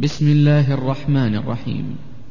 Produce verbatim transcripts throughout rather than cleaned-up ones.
بسم الله الرحمن الرحيم.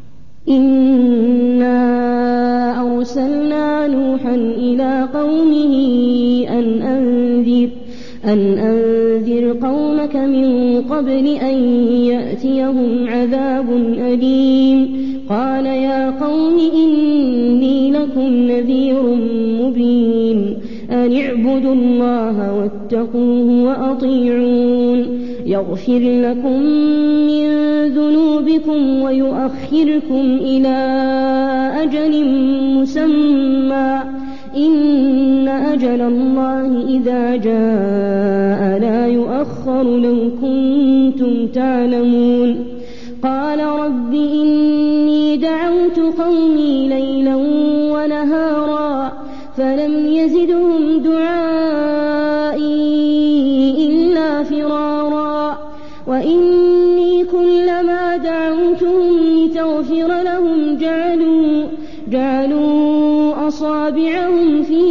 إنا أرسلنا نوحا إلى قومه أن أنذر, أن أنذر قومك من قبل أن يأتيهم عذاب أليم. قال يا قوم إني لكم نذير مبين أن اعبدوا الله واتقوه وأطيعون يغفر لكم من ذنوبكم ويؤخركم إلى أجل مسمى إن أجل الله إذا جاء لا يؤخر لو كنتم تعلمون. قال رب إني دعوت قومي ليلا ونهارا فلم يزدهم دعائي إلا فرارا وإني كلما دعوتهم لتغفر لهم جعلوا, جعلوا أصابعهم في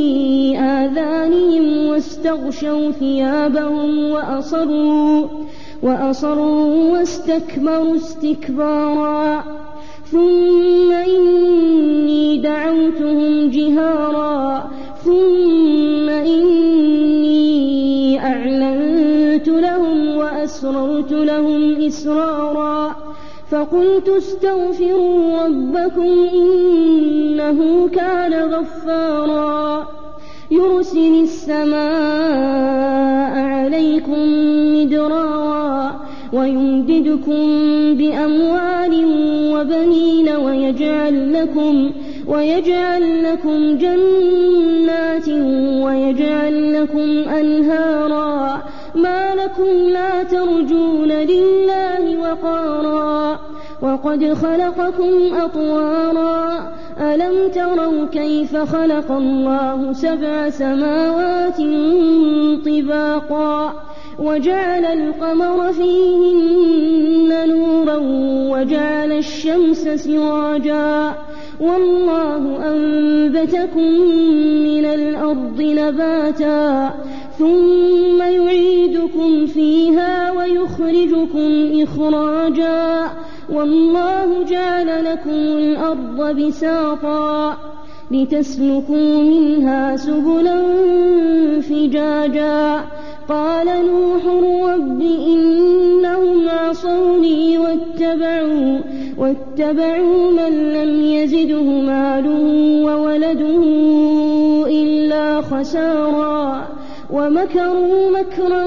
آذانهم واستغشوا ثيابهم وأصروا, وأصروا واستكبروا استكبارا ثم إني دعوتهم جهارا ثم إني أعلنت لهم وأسررت لهم إسرارا فقلت استغفروا ربكم إنه كان غفارا يرسل السماء عليكم مدرارا ويمددكم بأموال وبنين ويجعل لكم, ويجعل لكم جنات ويجعل لكم أنهارا ما لكم لا ترجون لله وقارا وقد خلقكم أطوارا ألم تروا كيف خلق الله سبع سماوات طباقا وجعل القمر فيهن نورا وجعل الشمس سراجا والله أنبتكم من الأرض نباتا ثم يعيدكم فيها ويخرجكم إخراجا والله جعل لكم الأرض بساطا لتسلكوا منها سبلا فجاجا. قال نوح رب إنهم عصوني واتبعوا, واتبعوا من لم يزده ماله وولده إلا خسارا ومكروا مكرا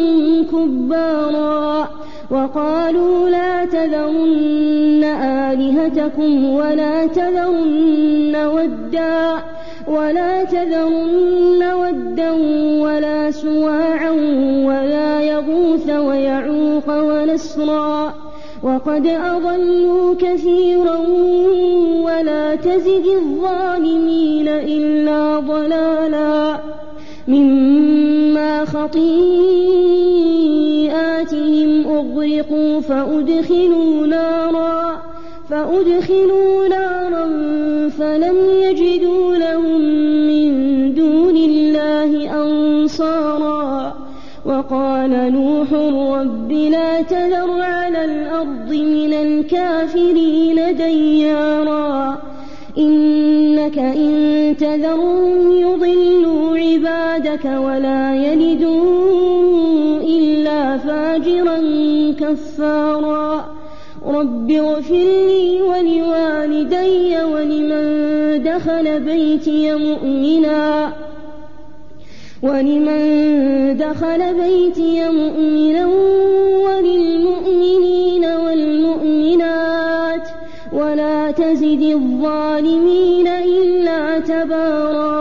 كبارا وقالوا لا تذرن آلهتكم ولا تذرن ودا ولا تذرن ودا ولا سواعا ولا يغوث ويعوق ونسرا وقد أضلوا كثيرا ولا تزد الظالمين إلا ضلالا مما خطيئاتهم أغرقوا فأدخلوا نارا, فأدخلوا نارا فلم يجدوا لهم من دون الله أنصارا. وقال نوح رب لا تذر على الأرض من الكافرين ديارا إنك إن تذرهم يضلوا عبادك ولا يلدوا إلا فاجرا كفارا. رب اغفر لي ولوالدي ولمن دخل بيتي مؤمنا ولمن دخل بيتي مؤمنا وللمؤمنين والمؤمنات ولا تزد الظالمين إلا تبارا.